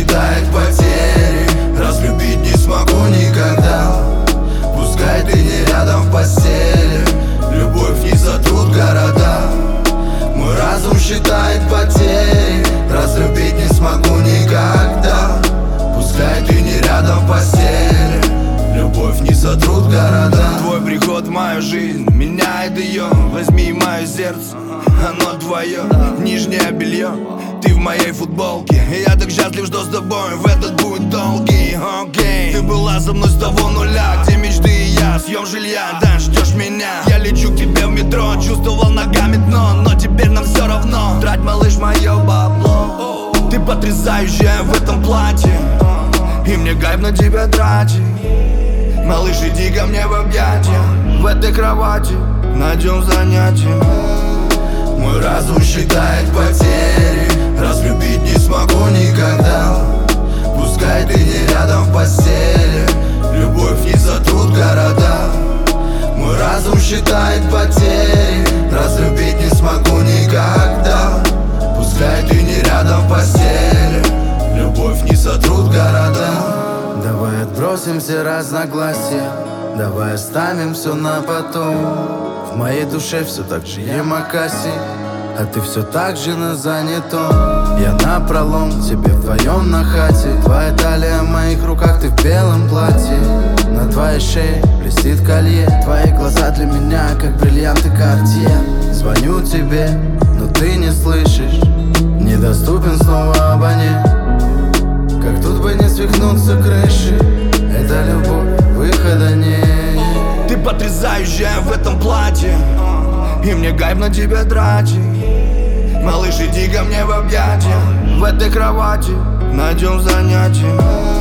считает потери. Разлюбить не смогу никогда. Пускай ты не рядом в постели, любовь не сотрут города. Мой разум считает потери. Разлюбить не смогу никогда. Пускай ты не рядом в постели, любовь не сотрут города. Твой приход в мою жизнь меняет ее. Возьми мое сердце, оно твое, нижнее белье. Ты в моей футболке, и я так счастлив, что с тобой в этот путь долгий. Окей, ты была со мной с того нуля, где мечты и я, съем жилья, да, ждешь меня. Я лечу к тебе в метро, чувствовал ногами дно, но теперь нам все равно. Трать, малыш, мое бабло. Ты потрясающая в этом платье, и мне кайф на тебя тратить. Малыш, иди ко мне в объятия, в этой кровати найдем занятия. Мой разум считает потери. Разлюбить не смогу никогда. Пускай ты не рядом в постели, любовь не сотрут города. Мой разум считает потери. Разлюбить не смогу никогда. Пускай ты не рядом в постели, любовь не сотрут города. Давай отбросим все разногласия, давай оставим все на потом. В моей душе все так же Ямакаси, а ты все так же на занятом. Я напролом тебе вдвоем на хате. Твоя талия в моих руках, ты в белом платье. На твоей шее блестит колье. Твои глаза для меня, как бриллианты Картье. Звоню тебе, но ты не слышишь. Недоступен снова абонент. Как тут бы не свихнуться крыши. Это любовь, выхода нет. Ты потрясающая в этом платье, и мне кайф на тебя тратить. Малыш, иди ко мне в объятия, в этой кровати найдем занятия.